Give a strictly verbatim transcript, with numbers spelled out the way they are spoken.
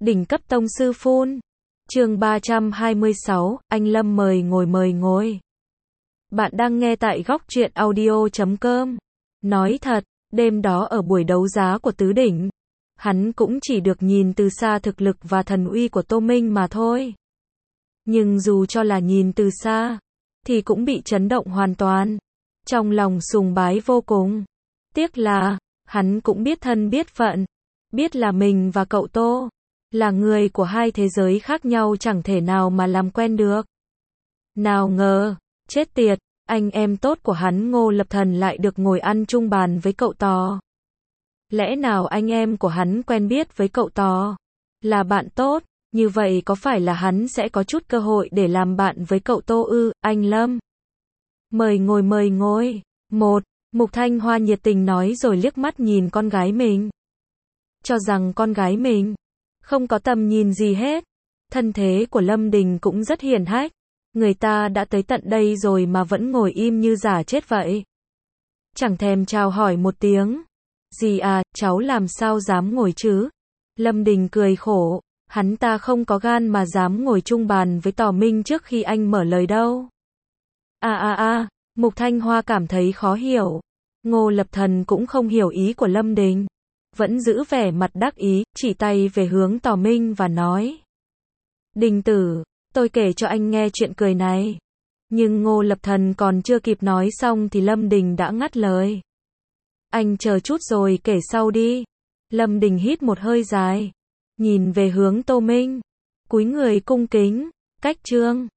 Đỉnh cấp tông sư phun. Chương ba trăm hai mươi sáu, anh Lâm mời ngồi mời ngồi. Bạn đang nghe tại góc truyện audio chấm com. Nói thật, đêm đó ở buổi đấu giá của Tứ Đỉnh, hắn cũng chỉ được nhìn từ xa thực lực và thần uy của Tô Minh mà thôi. Nhưng dù cho là nhìn từ xa, thì cũng bị chấn động hoàn toàn. Trong lòng sùng bái vô cùng. Tiếc là, hắn cũng biết thân biết phận. Biết là mình và cậu Tô là người của hai thế giới khác nhau, chẳng thể nào mà làm quen được. Nào ngờ, chết tiệt, anh em tốt của hắn Ngô Lập Thần lại được ngồi ăn chung bàn với cậu Tò. Lẽ nào anh em của hắn quen biết với cậu Tò là bạn tốt, như vậy có phải là hắn sẽ có chút cơ hội để làm bạn với cậu Tô ư? Anh Lâm mời ngồi mời ngồi. Một, Mục Thanh Hoa nhiệt tình nói rồi liếc mắt nhìn con gái mình. Cho rằng con gái mình không có tầm nhìn gì hết. Thân thế của Lâm Đình cũng rất hiển hách. Người ta đã tới tận đây rồi mà vẫn ngồi im như giả chết vậy. Chẳng thèm chào hỏi một tiếng. Dì à, cháu làm sao dám ngồi chứ? Lâm Đình cười khổ. Hắn ta không có gan mà dám ngồi chung bàn với Tò Minh trước khi anh mở lời đâu. À à à, Mục Thanh Hoa cảm thấy khó hiểu. Ngô Lập Thần cũng không hiểu ý của Lâm Đình. Vẫn giữ vẻ mặt đắc ý, chỉ tay về hướng Tò Minh và nói. Đình tử, tôi kể cho anh nghe chuyện cười này. Nhưng Ngô Lập Thần còn chưa kịp nói xong thì Lâm Đình đã ngắt lời. Anh chờ chút rồi kể sau đi. Lâm Đình hít một hơi dài. Nhìn về hướng Tô Minh. Cúi người cung kính. Cách chương.